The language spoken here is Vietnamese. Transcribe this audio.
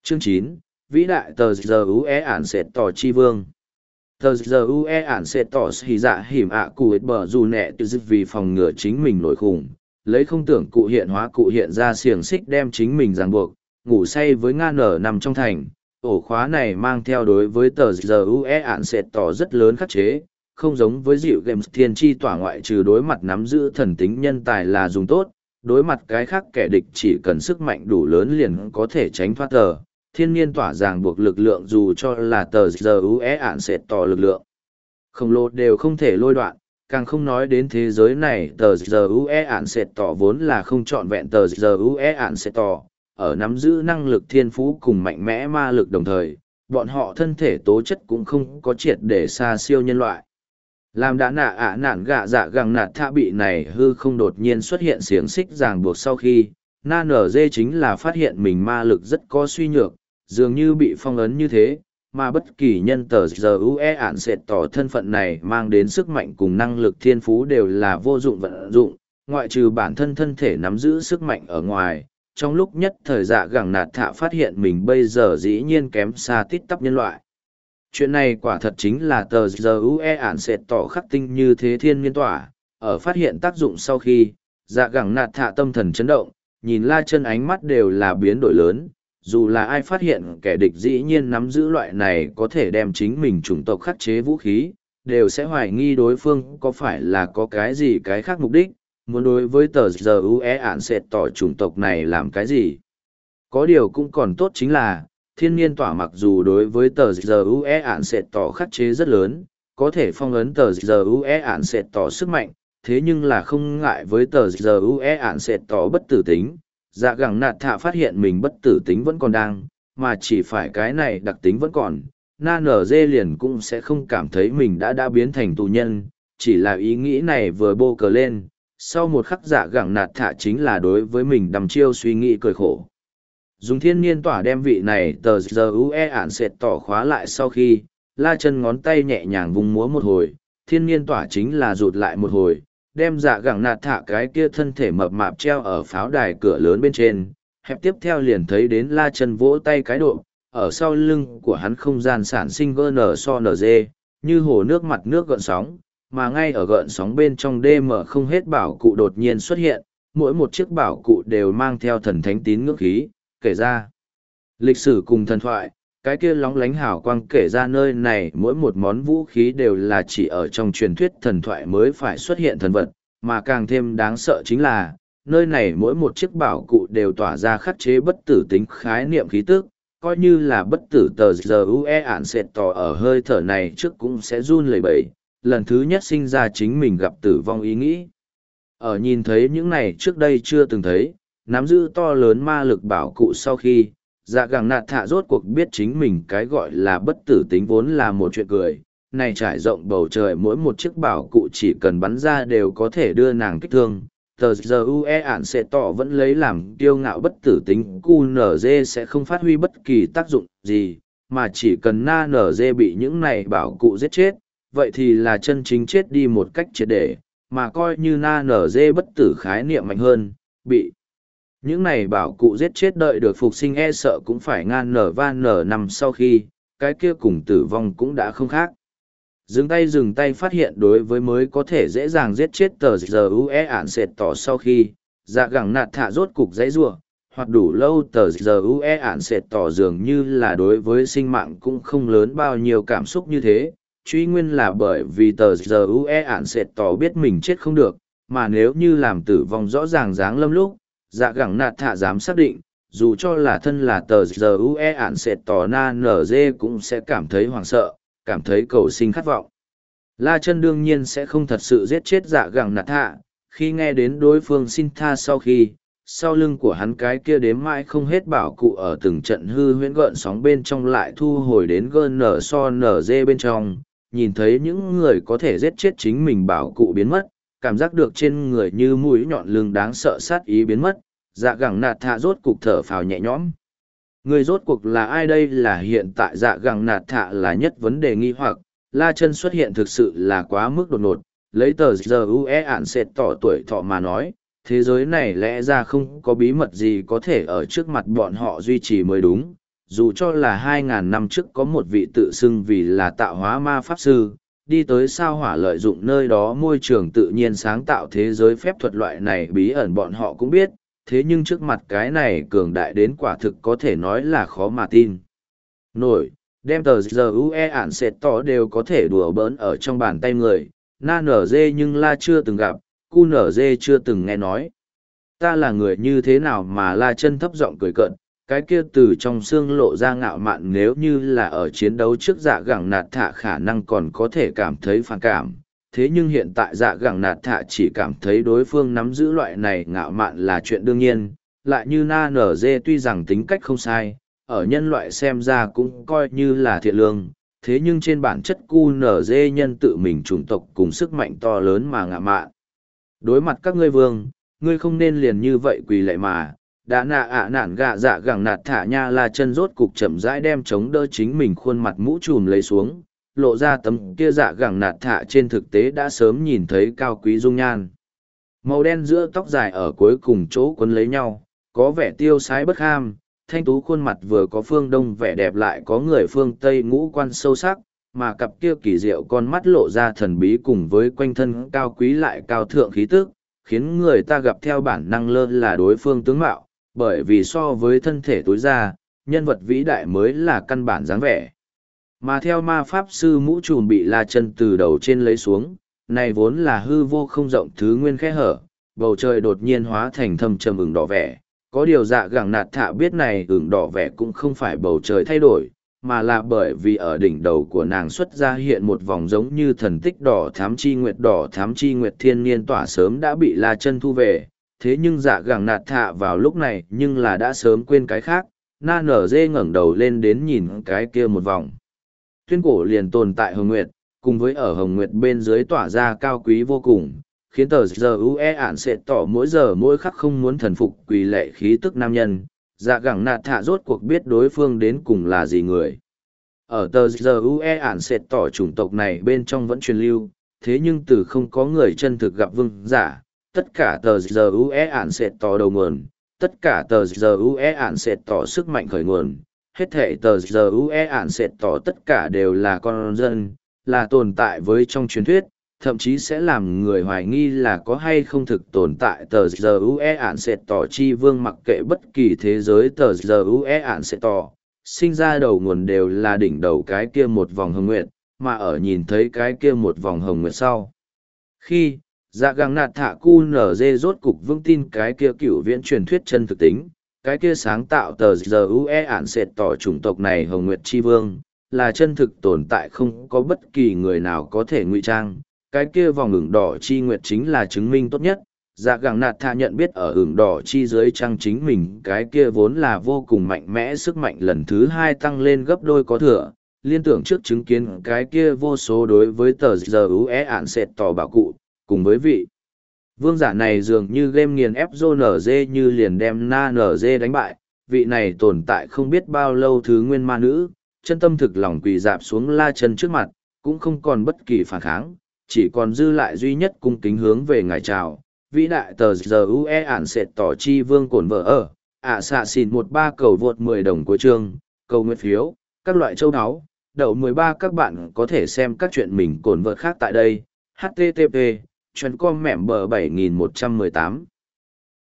Chương 9, Vĩ đại tờ giờ UE ản sệt tỏ chi vương. Tờ giờ UE ản sệt tỏ xì dạ hiểm ạ cụ ít bờ dù nẹ tự dứt vì phòng ngừa chính mình nổi khủng, lấy không tưởng cụ hiện hóa cụ hiện ra xiềng xích đem chính mình ràng buộc, ngủ say với ngan nở nằm trong thành. Ổ khóa này mang theo đối với tờ giờ UE ản sệt tỏ rất lớn khắc chế, không giống với dịu games thiên chi tỏa ngoại trừ đối mặt nắm giữ thần tính nhân tài là dùng tốt, đối mặt cái khác kẻ địch chỉ cần sức mạnh đủ lớn liền có thể tránh thoát tờ. Thiên nhiên tỏa ràng buộc lực lượng dù cho là tờ giờ UE ản sệt tỏ lực lượng khổng lồ đều không thể lôi đoạn, càng không nói đến thế giới này tờ giờ UE ản sệt tỏ vốn là không trọn vẹn tờ giờ UE ản sệt tỏ, ở nắm giữ năng lực thiên phú cùng mạnh mẽ ma lực đồng thời, bọn họ thân thể tố chất cũng không có triệt để xa siêu nhân loại. Làm đã nản gạ dạ gằng nạt thạ bị này hư không đột nhiên xuất hiện xiềng xích ràng buộc sau khi, na nở dê chính là phát hiện mình ma lực rất có suy nhược, dường như bị phong ấn như thế, mà bất kỳ nhân tờ giờ UE ản sệt tỏ thân phận này mang đến sức mạnh cùng năng lực thiên phú đều là vô dụng vận dụng, ngoại trừ bản thân thân thể nắm giữ sức mạnh ở ngoài. Trong lúc nhất thời dạ gẳng nạt thạ phát hiện mình bây giờ dĩ nhiên kém xa tít tắp nhân loại. Chuyện này quả thật chính là tờ giờ UE ản sệt tỏ khắc tinh như thế thiên nhiên tỏa, ở phát hiện tác dụng sau khi, dạ gẳng nạt thạ tâm thần chấn động, nhìn La Chân ánh mắt đều là biến đổi lớn, dù là ai phát hiện kẻ địch dĩ nhiên nắm giữ loại này có thể đem chính mình chủng tộc khắc chế vũ khí, đều sẽ hoài nghi đối phương có phải là có cái gì cái khác mục đích, muốn đối với tờ giờ UE ản sệt tỏ chủng tộc này làm cái gì. Có điều cũng còn tốt chính là, thiên nhiên tỏa mặc dù đối với tờ giờ UE ản sệt tỏ khắc chế rất lớn, có thể phong ấn tờ giờ UE ản sệt tỏ sức mạnh, thế nhưng là không ngại với tờ giờ UE ản sệt tỏ bất tử tính. Dạ gẳng nạt thạ phát hiện mình bất tử tính vẫn còn đang, mà chỉ phải cái này đặc tính vẫn còn, na nở dê liền cũng sẽ không cảm thấy mình đã biến thành tù nhân, chỉ là ý nghĩ này vừa bô cờ lên, sau một khắc dạ gẳng nạt thạ chính là đối với mình đầm chiêu suy nghĩ cười khổ. Dùng thiên nhiên tỏa đem vị này tờ giờ UE ản sệt tỏ khóa lại sau khi, La Chân ngón tay nhẹ nhàng vùng múa một hồi, thiên nhiên tỏa chính là rụt lại một hồi, đem dạ gẳng nạt thạ cái kia thân thể mập mạp treo ở pháo đài cửa lớn bên trên, hẹp tiếp theo liền thấy đến La Chân vỗ tay cái độ, ở sau lưng của hắn không gian sản sinh GNSONG, như hồ nước mặt nước gợn sóng, mà ngay ở gợn sóng bên trong DM không hết bảo cụ đột nhiên xuất hiện, mỗi một chiếc bảo cụ đều mang theo thần thánh tín ngưỡng khí, kể ra lịch sử cùng thần thoại, cái kia lóng lánh hào quang kể ra nơi này mỗi một món vũ khí đều là chỉ ở trong truyền thuyết thần thoại mới phải xuất hiện thần vật, mà càng thêm đáng sợ chính là, nơi này mỗi một chiếc bảo cụ đều tỏa ra khắc chế bất tử tính khái niệm khí tức, coi như là bất tử tờ giờ UE ản sệt tỏ ở hơi thở này trước cũng sẽ run lẩy bẩy, lần thứ nhất sinh ra chính mình gặp tử vong ý nghĩ. Ở nhìn thấy những này trước đây chưa từng thấy, nắm giữ to lớn ma lực bảo cụ sau khi, dạ gẳng nạt thạ rốt cuộc biết chính mình cái gọi là bất tử tính vốn là một chuyện cười, này trải rộng bầu trời mỗi một chiếc bảo cụ chỉ cần bắn ra đều có thể đưa nàng kích thương. Tờ giờ UE ản sẽ tỏ vẫn lấy làm kiêu ngạo bất tử tính QNZ sẽ không phát huy bất kỳ tác dụng gì, mà chỉ cần na NG bị những này bảo cụ giết chết, vậy thì là chân chính chết đi một cách triệt để, mà coi như na NG bất tử khái niệm mạnh hơn, bị những này bảo cụ giết chết đợi được phục sinh e sợ cũng phải ngan nở van nở nằm sau khi, cái kia cùng tử vong cũng đã không khác. Dừng tay phát hiện đối với mới có thể dễ dàng giết chết tờ giờ UE ản sệt tỏ sau khi, dạ gẳng nạt thạ rốt cục giấy rua, hoặc đủ lâu tờ giờ UE ản sệt tỏ dường như là đối với sinh mạng cũng không lớn bao nhiêu cảm xúc như thế, truy nguyên là bởi vì tờ giờ UE ản sệt tỏ biết mình chết không được, mà nếu như làm tử vong rõ ràng dáng lâm lúc, dạ gẳng nạt thạ dám xác định, dù cho là thân là tờ giờ UE ản sệt tỏ na nở dê cũng sẽ cảm thấy hoảng sợ, cảm thấy cầu sinh khát vọng. La Chân đương nhiên sẽ không thật sự giết chết dạ gẳng nạt thạ, khi nghe đến đối phương xin tha sau khi, sau lưng của hắn cái kia đếm mãi không hết bảo cụ ở từng trận hư huyễn gợn sóng bên trong lại thu hồi đến GNSONG bên trong, nhìn thấy những người có thể giết chết chính mình bảo cụ biến mất, cảm giác được trên người như mũi nhọn lưng đáng sợ sát ý biến mất, dạ gẳng nạt thạ rốt cục thở phào nhẹ nhõm. Người rốt cuộc là ai đây là hiện tại dạ gẳng nạt thạ là nhất vấn đề nghi hoặc, La Chân xuất hiện thực sự là quá mức đột ngột, lấy tờ giờ UE ản sệt tỏ tuổi thọ mà nói, thế giới này lẽ ra không có bí mật gì có thể ở trước mặt bọn họ duy trì mới đúng, dù cho là 2.000 năm trước có một vị tự xưng vì là tạo hóa ma pháp sư, đi tới sao hỏa lợi dụng nơi đó môi trường tự nhiên sáng tạo thế giới phép thuật loại này bí ẩn bọn họ cũng biết, thế nhưng trước mặt cái này cường đại đến quả thực có thể nói là khó mà tin. Nổi, đem tờ giờ UE ản sệt tỏ đều có thể đùa bỡn ở trong bàn tay người, na nở dê nhưng la chưa từng gặp, cu nở dê chưa từng nghe nói. Ta là người như thế nào mà la chân thấp giọng cười cợt, cái kia từ trong xương lộ ra ngạo mạn nếu như là ở chiến đấu trước dạ gẳng nạt thạ khả năng còn có thể cảm thấy phản cảm. Thế nhưng hiện tại dạ gẳng nạt thạ chỉ cảm thấy đối phương nắm giữ loại này ngạo mạn là chuyện đương nhiên, lại như na nở dê tuy rằng tính cách không sai, ở nhân loại xem ra cũng coi như là thiện lương, thế nhưng trên bản chất cu nở dê nhân tự mình chủng tộc cùng sức mạnh to lớn mà ngạo mạn. Đối mặt các ngươi vương, ngươi không nên liền như vậy quỳ lạy mà, đã nạ ạ nản gạ dạ gẳng nạt thả nha là chân rốt cục chậm rãi đem chống đỡ chính mình khuôn mặt mũ trùm lấy xuống, lộ ra tấm kia dạ gẳng nạt thả trên thực tế đã sớm nhìn thấy cao quý dung nhan. Màu đen giữa tóc dài ở cuối cùng chỗ quấn lấy nhau, có vẻ tiêu sái bất ham, thanh tú khuôn mặt vừa có phương đông vẻ đẹp lại có người phương tây ngũ quan sâu sắc, mà cặp kia kỳ diệu con mắt lộ ra thần bí cùng với quanh thân cao quý lại cao thượng khí tức, khiến người ta gặp theo bản năng lơ là đối phương tướng mạo, bởi vì so với thân thể tối ra, nhân vật vĩ đại mới là căn bản dáng vẻ. Mà theo ma pháp sư mũ trùm bị la chân từ đầu trên lấy xuống, này vốn là hư vô không rộng thứ nguyên khe hở, bầu trời đột nhiên hóa thành thâm trầm ửng đỏ vẻ. Có điều dạ gẳng nạt thạ biết này ửng đỏ vẻ cũng không phải bầu trời thay đổi, mà là bởi vì ở đỉnh đầu của nàng xuất ra hiện một vòng giống như thần tích đỏ thám chi nguyệt thiên niên tỏa sớm đã bị la chân thu về. Thế nhưng dạ gẳng nạt thạ vào lúc này nhưng là đã sớm quên cái khác, na nở dê ngẩng đầu lên đến nhìn cái kia một vòng. Tuyên cổ liền tồn tại Hồng Nguyệt, cùng với ở Hồng Nguyệt bên dưới tỏa ra cao quý vô cùng, khiến tờ giờ UE ản sẽ tỏ mỗi giờ mỗi khắc không muốn thần phục quỳ lệ khí tức nam nhân, dạ gẳng nạt thạ rốt cuộc biết đối phương đến cùng là gì người. Ở tờ giờ UE ản sẽ tỏ chủng tộc này bên trong vẫn truyền lưu, thế nhưng từ không có người chân thực gặp vương giả, tất cả tờ giờ UE ản sẽ tỏ đầu nguồn, tất cả tờ giờ UE ản sẽ tỏ sức mạnh khởi nguồn. Hết thể tờ giờ UE ản sẽ tỏ tất cả đều là con dân, là tồn tại với trong truyền thuyết, thậm chí sẽ làm người hoài nghi là có hay không thực tồn tại tờ giờ UE ản sẽ tỏ chi vương mặc kệ bất kỳ thế giới tờ giờ UE ản sẽ tỏ, sinh ra đầu nguồn đều là đỉnh đầu cái kia một vòng hồng nguyệt, mà ở nhìn thấy cái kia một vòng hồng nguyệt sau. Khi, dạ gàng nạt thả cu nở dê rốt cục vững tin cái kia cựu viễn truyền thuyết chân thực tính, cái kia sáng tạo tờ giờ UE ản sẽ tỏ chủng tộc này hồng nguyệt chi vương, là chân thực tồn tại không có bất kỳ người nào có thể ngụy trang. Cái kia vòng ửng đỏ chi nguyệt chính là chứng minh tốt nhất. Dạ gàng nạt thạ nhận biết ở ửng đỏ chi dưới trang chính mình cái kia vốn là vô cùng mạnh mẽ sức mạnh lần thứ hai tăng lên gấp đôi có thừa, liên tưởng trước chứng kiến cái kia vô số đối với tờ giờ UE ản sẽ tỏ bảo cụ, cùng với vị vương giả này dường như game nghiền ép dô nở dê như liền đem na nở dê đánh bại, vị này tồn tại không biết bao lâu thứ nguyên ma nữ, chân tâm thực lòng quỳ dạp xuống la chân trước mặt, cũng không còn bất kỳ phản kháng, chỉ còn dư lại duy nhất cung kính hướng về ngài chào. Vĩ đại tờ giờ UE ản sẽ tỏ chi vương cổn vợ ở, xạ xìn 13 cầu vượt 10 đồng cuối chương, cầu nguyện phiếu, các loại châu áo, đậu 13 các bạn có thể xem các chuyện mình cổn vợ khác tại đây, http, chuyên com mẻm bờ 7118.